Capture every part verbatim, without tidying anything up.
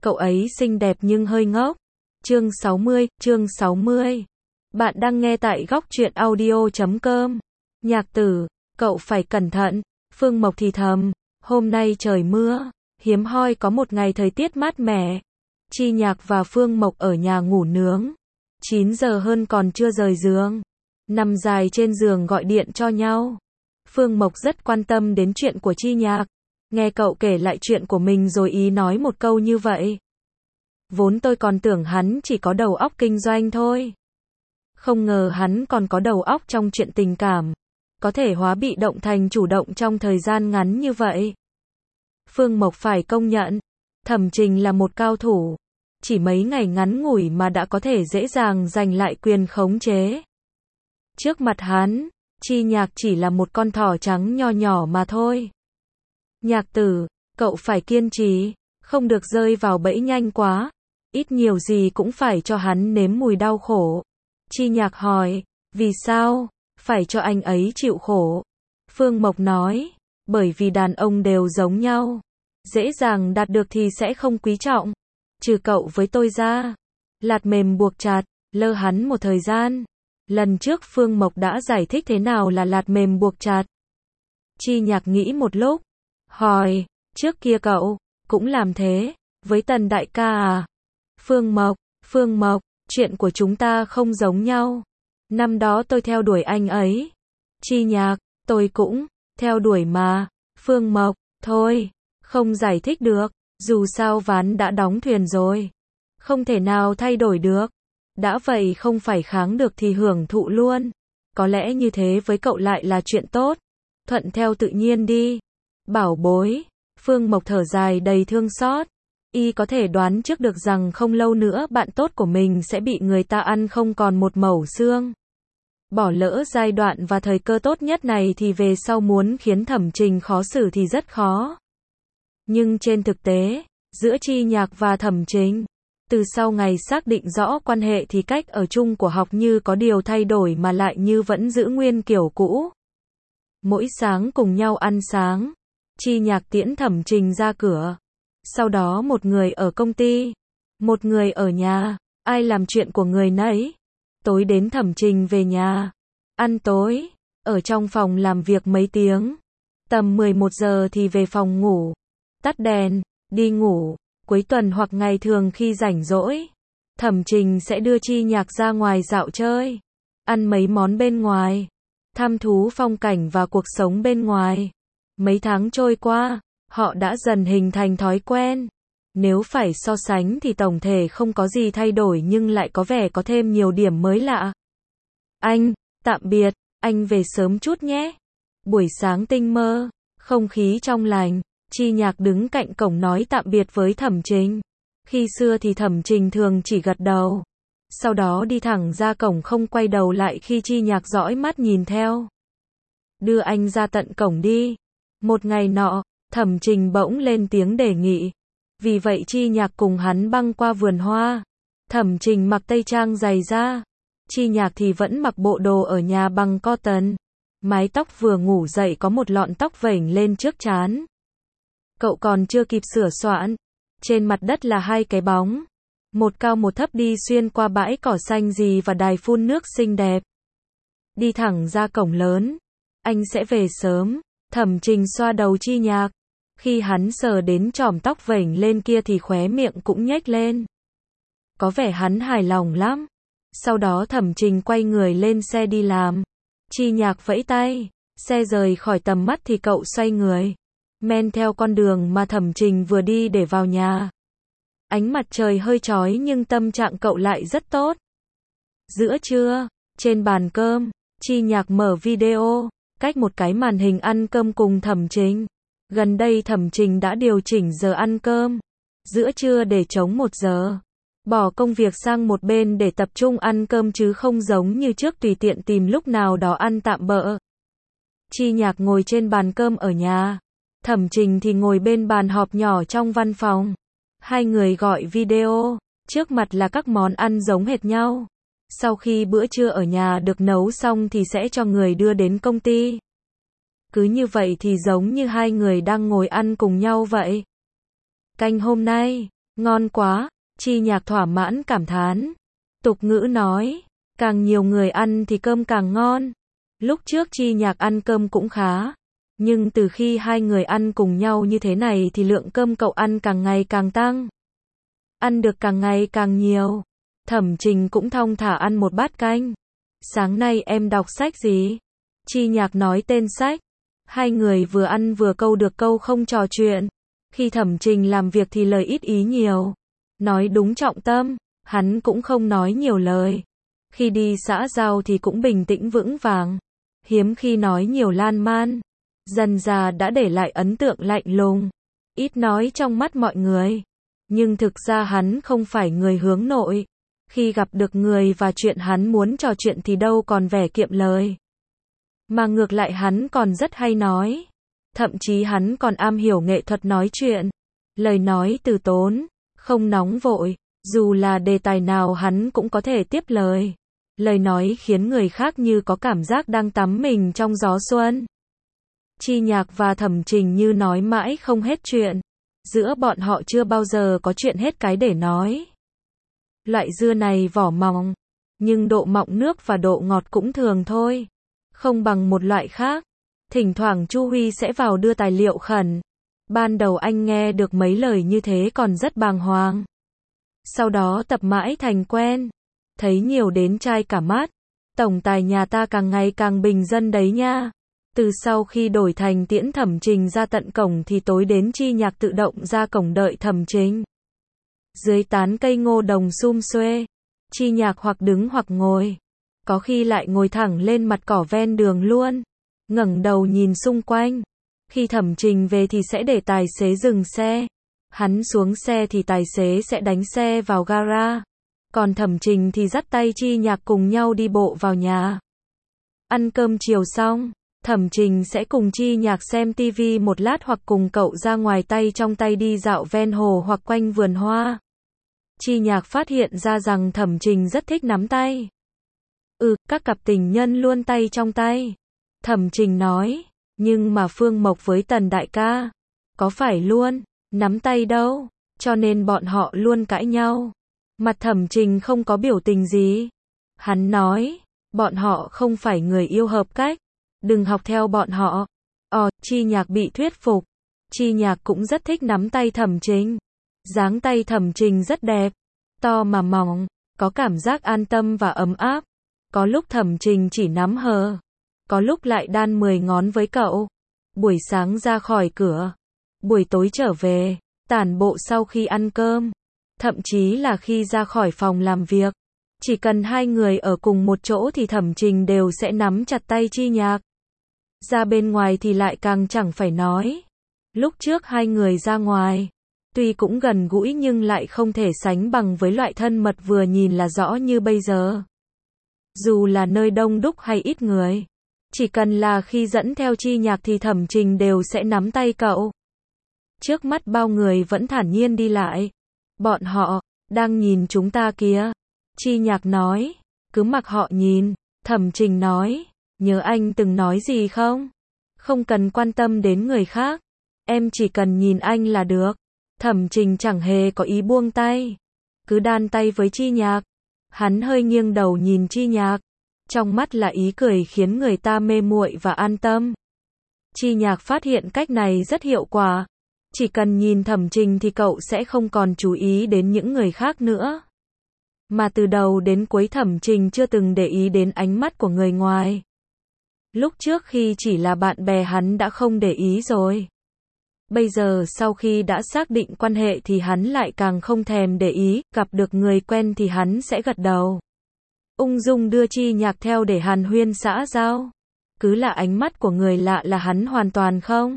cậu ấy xinh đẹp nhưng hơi ngốc. Chương sáu mươi, chương sáu mươi. Bạn đang nghe tại góc truyện audio chấm com. Nhạc Tử, cậu phải cẩn thận. Phương Mộc thì thầm, hôm nay trời mưa, hiếm hoi có một ngày thời tiết mát mẻ. Chi Nhạc và Phương Mộc ở nhà ngủ nướng. chín giờ hơn còn chưa rời giường. Nằm dài trên giường gọi điện cho nhau. Phương Mộc rất quan tâm đến chuyện của Chi Nhạc. Nghe cậu kể lại chuyện của mình rồi ý nói một câu như vậy. Vốn tôi còn tưởng hắn chỉ có đầu óc kinh doanh thôi. Không ngờ hắn còn có đầu óc trong chuyện tình cảm. Có thể hóa bị động thành chủ động trong thời gian ngắn như vậy. Phương Mộc phải công nhận, Thẩm Trình là một cao thủ. Chỉ mấy ngày ngắn ngủi mà đã có thể dễ dàng giành lại quyền khống chế. Trước mặt hắn, Chi Nhạc chỉ là một con thỏ trắng nho nhỏ mà thôi. Nhạc Tử, cậu phải kiên trì, không được rơi vào bẫy nhanh quá. Ít nhiều gì cũng phải cho hắn nếm mùi đau khổ. Chi Nhạc hỏi, vì sao phải cho anh ấy chịu khổ? Phương Mộc nói, bởi vì đàn ông đều giống nhau. Dễ dàng đạt được thì sẽ không quý trọng. Trừ cậu với tôi ra. Lạt mềm buộc chặt, lơ hắn một thời gian. Lần trước Phương Mộc đã giải thích thế nào là lạt mềm buộc chặt. Chi Nhạc nghĩ một lúc. Hỏi, trước kia cậu cũng làm thế với Tần đại ca à? Phương Mộc, Phương Mộc, chuyện của chúng ta không giống nhau. Năm đó tôi theo đuổi anh ấy. Chi Nhạc, tôi cũng theo đuổi mà. Phương Mộc, thôi, không giải thích được. Dù sao ván đã đóng thuyền rồi. Không thể nào thay đổi được. Đã vậy không phải kháng được thì hưởng thụ luôn. Có lẽ như thế với cậu lại là chuyện tốt. Thuận theo tự nhiên đi. Bảo bối. Phương Mộc thở dài đầy thương xót. Y có thể đoán trước được rằng không lâu nữa bạn tốt của mình sẽ bị người ta ăn không còn một mẩu xương. Bỏ lỡ giai đoạn và thời cơ tốt nhất này thì về sau muốn khiến Thẩm Trình khó xử thì rất khó. Nhưng trên thực tế, giữa Chi Nhạc và Thẩm Trình, từ sau ngày xác định rõ quan hệ thì cách ở chung của học như có điều thay đổi mà lại như vẫn giữ nguyên kiểu cũ. Mỗi sáng cùng nhau ăn sáng, Chi Nhạc tiễn Thẩm Trình ra cửa. Sau đó một người ở công ty, một người ở nhà, ai làm chuyện của người nấy. Tối đến Thẩm Trình về nhà, ăn tối, ở trong phòng làm việc mấy tiếng. Tầm mười một giờ thì về phòng ngủ, tắt đèn, đi ngủ. Cuối tuần hoặc ngày thường khi rảnh rỗi, Thẩm Trình sẽ đưa Chi Nhạc ra ngoài dạo chơi, ăn mấy món bên ngoài, thăm thú phong cảnh và cuộc sống bên ngoài. Mấy tháng trôi qua, họ đã dần hình thành thói quen. Nếu phải so sánh thì tổng thể không có gì thay đổi nhưng lại có vẻ có thêm nhiều điểm mới lạ. Anh, tạm biệt, anh về sớm chút nhé. Buổi sáng tinh mơ, không khí trong lành, Chi Nhạc đứng cạnh cổng nói tạm biệt với Thẩm Trình. Khi xưa thì Thẩm Trình thường chỉ gật đầu. Sau đó đi thẳng ra cổng không quay đầu lại khi Chi Nhạc dõi mắt nhìn theo. Đưa anh ra tận cổng đi. Một ngày nọ, Thẩm Trình bỗng lên tiếng đề nghị. Vì vậy Chi Nhạc cùng hắn băng qua vườn hoa. Thẩm Trình mặc tây trang dày da. Chi Nhạc thì vẫn mặc bộ đồ ở nhà bằng cotton. Mái tóc vừa ngủ dậy có một lọn tóc vểnh lên trước trán. Cậu còn chưa kịp sửa soạn. Trên mặt đất là hai cái bóng. Một cao một thấp đi xuyên qua bãi cỏ xanh gì và đài phun nước xinh đẹp. Đi thẳng ra cổng lớn. Anh sẽ về sớm. Thẩm Trình xoa đầu Chi Nhạc. Khi hắn sờ đến chòm tóc vểnh lên kia thì khóe miệng cũng nhếch lên. Có vẻ hắn hài lòng lắm. Sau đó Thẩm Trình quay người lên xe đi làm. Chi Nhạc vẫy tay. Xe rời khỏi tầm mắt thì cậu xoay người. Men theo con đường mà Thẩm Trình vừa đi để vào nhà. Ánh mặt trời hơi chói nhưng tâm trạng cậu lại rất tốt. Giữa trưa, trên bàn cơm, Chi Nhạc mở video, cách một cái màn hình ăn cơm cùng Thẩm Trình. Gần đây Thẩm Trình đã điều chỉnh giờ ăn cơm. Giữa trưa để trống một giờ. Bỏ công việc sang một bên để tập trung ăn cơm chứ không giống như trước tùy tiện tìm lúc nào đó ăn tạm bợ. Chi Nhạc ngồi trên bàn cơm ở nhà. Thẩm Trình thì ngồi bên bàn họp nhỏ trong văn phòng. Hai người gọi video, trước mặt là các món ăn giống hệt nhau. Sau khi bữa trưa ở nhà được nấu xong thì sẽ cho người đưa đến công ty. Cứ như vậy thì giống như hai người đang ngồi ăn cùng nhau vậy. Canh hôm nay, Ngon quá, Chi Nhạc thỏa mãn cảm thán. Tục ngữ nói, càng nhiều người ăn thì cơm càng ngon. Lúc trước Chi Nhạc ăn cơm cũng khá, nhưng từ khi hai người ăn cùng nhau như thế này thì lượng cơm cậu ăn càng ngày càng tăng. Ăn được càng ngày càng nhiều. Thẩm Trình cũng thong thả ăn một bát canh. Sáng nay em đọc sách gì? Chi Nhạc nói tên sách. Hai người vừa ăn vừa câu được câu không trò chuyện. Khi Thẩm Trình làm việc thì lời ít ý nhiều. Nói đúng trọng tâm, hắn cũng không nói nhiều lời. Khi đi xã giao thì cũng bình tĩnh vững vàng. Hiếm khi nói nhiều lan man. Dần dà đã để lại ấn tượng lạnh lùng. Ít nói trong mắt mọi người. Nhưng thực ra hắn không phải người hướng nội. Khi gặp được người và chuyện hắn muốn trò chuyện thì đâu còn vẻ kiệm lời. Mà ngược lại hắn còn rất hay nói. Thậm chí hắn còn am hiểu nghệ thuật nói chuyện. Lời nói từ tốn, không nóng vội. Dù là đề tài nào hắn cũng có thể tiếp lời. Lời nói khiến người khác như có cảm giác đang tắm mình trong gió xuân. Chi Nhạc và Thẩm Trình như nói mãi không hết chuyện. Giữa bọn họ chưa bao giờ có chuyện hết cái để nói. Loại dưa này vỏ mỏng, nhưng độ mọng nước và độ ngọt cũng thường thôi. Không bằng một loại khác. Thỉnh thoảng Chu Huy sẽ vào đưa tài liệu khẩn. Ban đầu anh nghe được mấy lời như thế còn rất bàng hoàng. Sau đó tập mãi thành quen. Thấy nhiều đến chai cả mắt. Tổng tài nhà ta càng ngày càng bình dân đấy nha. Từ sau khi đổi thành tiễn Thẩm Trình ra tận cổng thì tối đến Chi Nhạc tự động ra cổng đợi Thẩm Trình. Dưới tán cây ngô đồng sum xuê, Chi Nhạc hoặc đứng hoặc ngồi. Có khi lại ngồi thẳng lên mặt cỏ ven đường luôn. Ngẩng đầu nhìn xung quanh. Khi Thẩm Trình về thì sẽ để tài xế dừng xe. Hắn xuống xe thì tài xế sẽ đánh xe vào gara. Còn Thẩm Trình thì dắt tay Chi Nhạc cùng nhau đi bộ vào nhà. Ăn cơm chiều xong, Thẩm Trình sẽ cùng Chi Nhạc xem tivi một lát hoặc cùng cậu ra ngoài tay trong tay đi dạo ven hồ hoặc quanh vườn hoa. Chi Nhạc phát hiện ra rằng Thẩm Trình rất thích nắm tay. Ừ, các cặp tình nhân luôn tay trong tay. Thẩm Trình nói, nhưng mà Phương Mộc với Tần đại ca, có phải luôn, nắm tay đâu, cho nên bọn họ luôn cãi nhau. Mặt Thẩm Trình không có biểu tình gì. Hắn nói, bọn họ không phải người yêu hợp cách, đừng học theo bọn họ. Ồ, Chi Nhạc bị thuyết phục. Chi Nhạc cũng rất thích nắm tay Thẩm Trình. Dáng tay Thẩm Trình rất đẹp, to mà mỏng, có cảm giác an tâm và ấm áp. Có lúc Thẩm Trình chỉ nắm hờ, có lúc lại đan mười ngón với cậu. Buổi sáng ra khỏi cửa, buổi tối trở về, tản bộ sau khi ăn cơm, thậm chí là khi ra khỏi phòng làm việc. Chỉ cần hai người ở cùng một chỗ thì Thẩm Trình đều sẽ nắm chặt tay Chi Nhạc. Ra bên ngoài thì lại càng chẳng phải nói. Lúc trước hai người ra ngoài, tuy cũng gần gũi nhưng lại không thể sánh bằng với loại thân mật vừa nhìn là rõ như bây giờ. Dù là nơi đông đúc hay ít người, chỉ cần là khi dẫn theo Chi Nhạc thì Thẩm Trình đều sẽ nắm tay cậu. Trước mắt bao người vẫn thản nhiên đi lại. Bọn họ đang nhìn chúng ta kìa. Chi Nhạc nói, cứ mặc họ nhìn. Thẩm Trình nói, nhớ anh từng nói gì không? Không cần quan tâm đến người khác, em chỉ cần nhìn anh là được. Thẩm Trình chẳng hề có ý buông tay, cứ đan tay với Chi Nhạc. Hắn hơi nghiêng đầu nhìn Chi Nhạc, trong mắt là ý cười khiến người ta mê muội và an tâm. Chi Nhạc phát hiện cách này rất hiệu quả. Chỉ cần nhìn Thẩm Trình thì cậu sẽ không còn chú ý đến những người khác nữa. Mà từ đầu đến cuối Thẩm Trình chưa từng để ý đến ánh mắt của người ngoài. Lúc trước khi chỉ là bạn bè hắn đã không để ý rồi. Bây giờ sau khi đã xác định quan hệ thì hắn lại càng không thèm để ý, gặp được người quen thì hắn sẽ gật đầu. Ung dung đưa Chi Nhạc theo để hàn huyên xã giao. Cứ là ánh mắt của người lạ là hắn hoàn toàn không.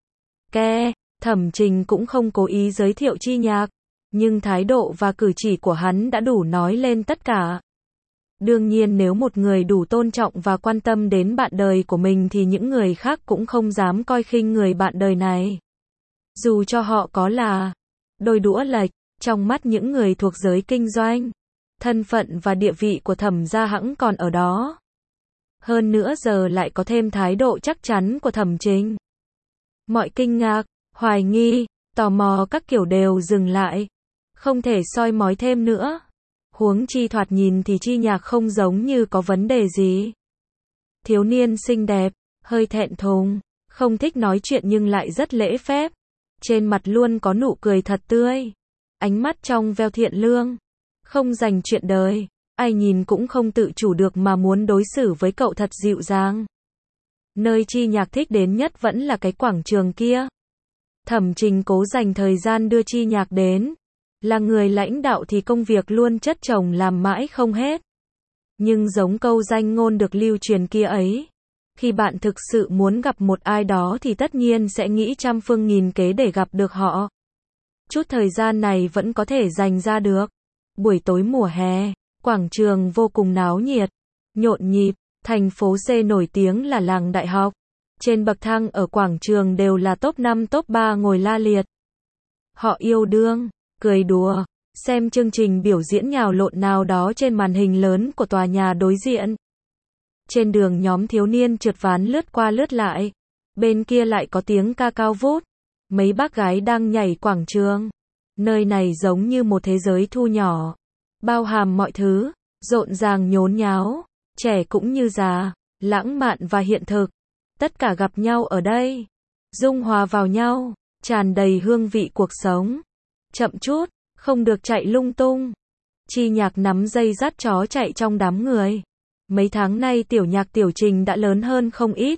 Ke, Thẩm Trình cũng không cố ý giới thiệu Chi Nhạc, nhưng thái độ và cử chỉ của hắn đã đủ nói lên tất cả. Đương nhiên nếu một người đủ tôn trọng và quan tâm đến bạn đời của mình thì những người khác cũng không dám coi khinh người bạn đời này. Dù cho họ có là đôi đũa lệch, trong mắt những người thuộc giới kinh doanh, thân phận và địa vị của Thẩm gia hẵng còn ở đó. Hơn nữa giờ lại có thêm thái độ chắc chắn của Thẩm Trình. Mọi kinh ngạc, hoài nghi, tò mò các kiểu đều dừng lại. Không thể soi mói thêm nữa. Huống chi thoạt nhìn thì Chi Nhạc không giống như có vấn đề gì. Thiếu niên xinh đẹp, hơi thẹn thùng, không thích nói chuyện nhưng lại rất lễ phép. Trên mặt luôn có nụ cười thật tươi. Ánh mắt trong veo thiện lương. Không dành chuyện đời. Ai nhìn cũng không tự chủ được mà muốn đối xử với cậu thật dịu dàng. Nơi Chi Nhạc thích đến nhất vẫn là cái quảng trường kia. Thẩm Trình cố dành thời gian đưa Chi Nhạc đến. Là người lãnh đạo thì công việc luôn chất chồng làm mãi không hết. Nhưng giống câu danh ngôn được lưu truyền kia ấy. Khi bạn thực sự muốn gặp một ai đó thì tất nhiên sẽ nghĩ trăm phương nghìn kế để gặp được họ. Chút thời gian này vẫn có thể dành ra được. Buổi tối mùa hè, quảng trường vô cùng náo nhiệt, nhộn nhịp, thành phố C nổi tiếng là làng đại học. Trên bậc thang ở quảng trường đều là top năm top ba ngồi la liệt. Họ yêu đương, cười đùa, xem chương trình biểu diễn nhào lộn nào đó trên màn hình lớn của tòa nhà đối diện. Trên đường nhóm thiếu niên trượt ván lướt qua lướt lại. Bên kia lại có tiếng ca cao vút. Mấy bác gái đang nhảy quảng trường. Nơi này giống như một thế giới thu nhỏ. Bao hàm mọi thứ, rộn ràng nhốn nháo, trẻ cũng như già, lãng mạn và hiện thực. Tất cả gặp nhau ở đây. Dung hòa vào nhau, tràn đầy hương vị cuộc sống. Chậm chút, không được chạy lung tung. Chi Nhạc nắm dây dắt chó chạy trong đám người. Mấy tháng nay Tiểu Nhạc Tiểu Trình đã lớn hơn không ít.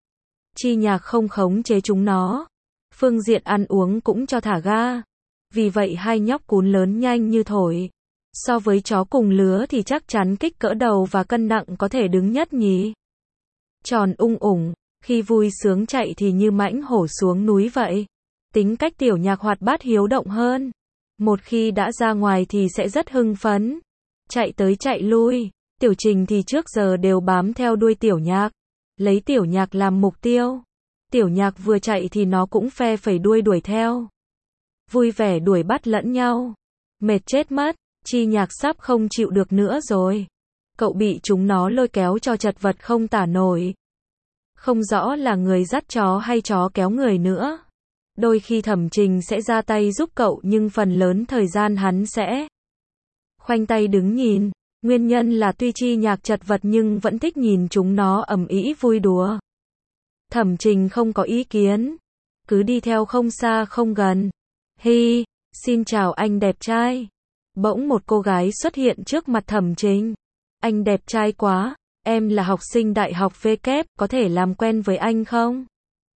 Chi Nhạc không khống chế chúng nó. Phương diện ăn uống cũng cho thả ga. Vì vậy hai nhóc cún lớn nhanh như thổi. So với chó cùng lứa thì chắc chắn kích cỡ đầu và cân nặng có thể đứng nhất nhỉ. Tròn ung ủng, khi vui sướng chạy thì như mãnh hổ xuống núi vậy. Tính cách Tiểu Nhạc hoạt bát hiếu động hơn. Một khi đã ra ngoài thì sẽ rất hưng phấn. Chạy tới chạy lui. Tiểu Trình thì trước giờ đều bám theo đuôi Tiểu Nhạc. Lấy Tiểu Nhạc làm mục tiêu. Tiểu Nhạc vừa chạy thì nó cũng phe phẩy đuôi đuổi theo. Vui vẻ đuổi bắt lẫn nhau. Mệt chết mất. Chi Nhạc sắp không chịu được nữa rồi. Cậu bị chúng nó lôi kéo cho chật vật không tả nổi. Không rõ là người dắt chó hay chó kéo người nữa. Đôi khi Thẩm Trình sẽ ra tay giúp cậu nhưng phần lớn thời gian hắn sẽ khoanh tay đứng nhìn. Nguyên nhân là tuy Chi Nhạc chật vật nhưng vẫn thích nhìn chúng nó ầm ĩ vui đùa. Thẩm Trình không có ý kiến. Cứ đi theo không xa không gần. Hi, xin chào anh đẹp trai. Bỗng một cô gái xuất hiện trước mặt Thẩm Trình. Anh đẹp trai quá, em là học sinh đại học V kép, có thể làm quen với anh không?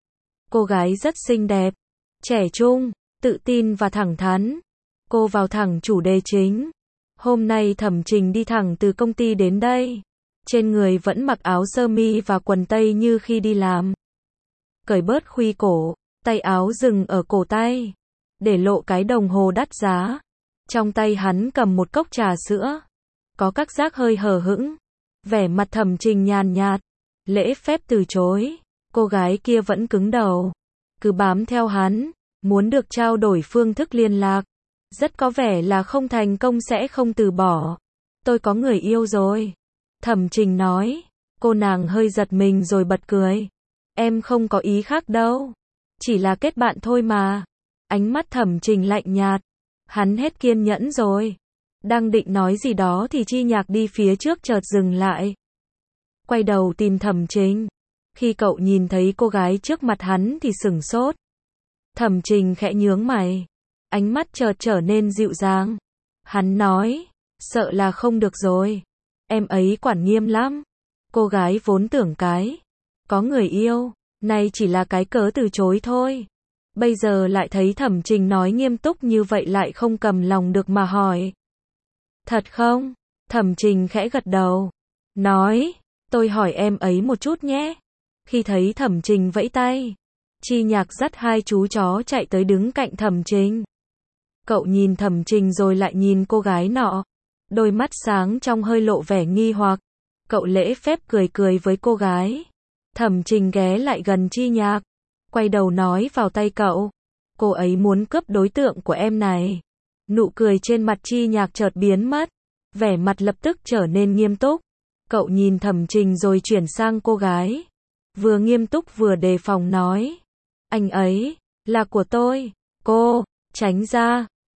Cô gái rất xinh đẹp, trẻ trung, tự tin và thẳng thắn. Cô vào thẳng chủ đề chính. Hôm nay Thẩm Trình đi thẳng từ công ty đến đây. Trên người vẫn mặc áo sơ mi và quần tây như khi đi làm. Cởi bớt khuy cổ, tay áo dừng ở cổ tay. Để lộ cái đồng hồ đắt giá. Trong tay hắn cầm một cốc trà sữa. Có các giác hơi hờ hững. Vẻ mặt Thẩm Trình nhàn nhạt. Lễ phép từ chối. Cô gái kia vẫn cứng đầu. Cứ bám theo hắn. Muốn được trao đổi phương thức liên lạc. Rất có vẻ là không thành công sẽ không từ bỏ. Tôi có người yêu rồi. Thẩm Trình nói. Cô nàng hơi giật mình rồi bật cười. Em không có ý khác đâu. Chỉ là kết bạn thôi mà. Ánh mắt Thẩm Trình lạnh nhạt. Hắn hết kiên nhẫn rồi. Đang định nói gì đó thì Chi Nhạc đi phía trước chợt dừng lại. Quay đầu tìm Thẩm Trình. Khi cậu nhìn thấy cô gái trước mặt hắn thì sửng sốt. Thẩm Trình khẽ nhướng mày. Ánh mắt chợt trở nên dịu dàng. Hắn nói. Sợ là không được rồi. Em ấy quản nghiêm lắm. Cô gái vốn tưởng cái. Có người yêu. Nay chỉ là cái cớ từ chối thôi. Bây giờ lại thấy Thẩm Trình nói nghiêm túc như vậy lại không cầm lòng được mà hỏi. Thật không? Thẩm Trình khẽ gật đầu. Nói. Tôi hỏi em ấy một chút nhé. Khi thấy Thẩm Trình vẫy tay. Chi Nhạc dắt hai chú chó chạy tới đứng cạnh Thẩm Trình. Cậu nhìn Thẩm Trình rồi lại nhìn cô gái nọ. Đôi mắt sáng trong hơi lộ vẻ nghi hoặc. Cậu lễ phép cười cười với cô gái. Thẩm Trình ghé lại gần Chi Nhạc. Quay đầu nói vào tay cậu. Cô ấy muốn cướp đối tượng của em này. Nụ cười trên mặt Chi Nhạc chợt biến mất. Vẻ mặt lập tức trở nên nghiêm túc. Cậu nhìn Thẩm Trình rồi chuyển sang cô gái. Vừa nghiêm túc vừa đề phòng nói. Anh ấy, là của tôi. Cô, tránh ra.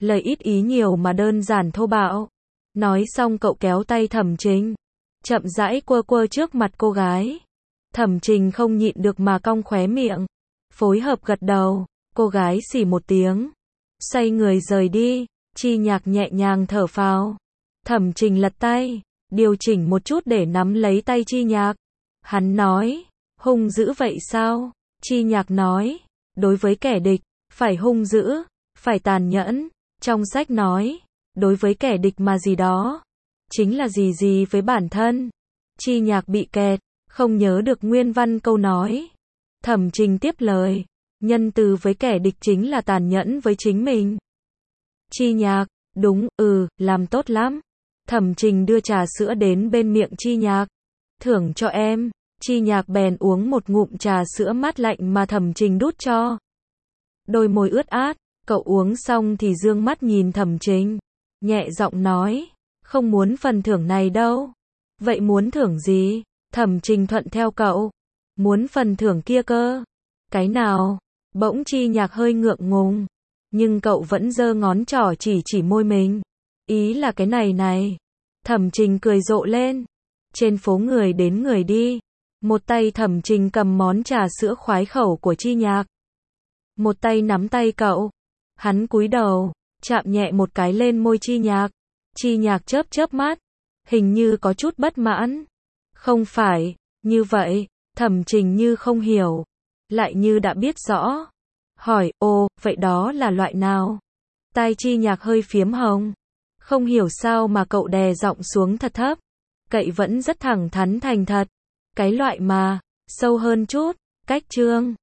Lời ít ý nhiều mà đơn giản thô bạo. Nói xong cậu kéo tay Thẩm Trình, chậm rãi quơ quơ trước mặt cô gái. Thẩm Trình không nhịn được mà cong khóe miệng, phối hợp gật đầu. Cô gái xì một tiếng, xoay người rời đi. Chi Nhạc nhẹ nhàng thở phào. Thẩm Trình lật tay, điều chỉnh một chút để nắm lấy tay Chi Nhạc. Hắn nói, hung dữ vậy sao? Chi Nhạc nói, đối với kẻ địch, phải hung dữ, phải tàn nhẫn. Trong sách nói, đối với kẻ địch mà gì đó, chính là gì gì với bản thân. Chi Nhạc bị kẹt, không nhớ được nguyên văn câu nói. Thẩm Trình tiếp lời, nhân từ với kẻ địch chính là tàn nhẫn với chính mình. Chi Nhạc, đúng, ừ, làm tốt lắm. Thẩm Trình đưa trà sữa đến bên miệng Chi Nhạc. Thưởng cho em. Chi Nhạc bèn uống một ngụm trà sữa mát lạnh mà Thẩm Trình đút cho. Đôi môi ướt át, cậu uống xong thì dương mắt nhìn Thẩm Trình, nhẹ giọng nói, không muốn phần thưởng này đâu. Vậy muốn thưởng gì? Thẩm Trình thuận theo cậu. Muốn phần thưởng kia cơ. Cái nào? Bỗng Chi Nhạc hơi ngượng ngùng, nhưng cậu vẫn giơ ngón trỏ chỉ chỉ môi mình. Ý là cái này này. Thẩm Trình cười rộ lên. Trên phố người đến người đi. Một tay Thẩm Trình cầm món trà sữa khoái khẩu của Chi Nhạc, một tay nắm tay cậu. Hắn cúi đầu, chạm nhẹ một cái lên môi Chi Nhạc. Chi Nhạc chớp chớp mắt, hình như có chút bất mãn. Không phải, như vậy. Thẩm Trình như không hiểu, lại như đã biết rõ. Hỏi, ồ, vậy đó là loại nào? Tai Chi Nhạc hơi phiếm hồng. Không hiểu sao mà cậu đè giọng xuống thật thấp. Cậy vẫn rất thẳng thắn thành thật. Cái loại mà, sâu hơn chút, cách trương.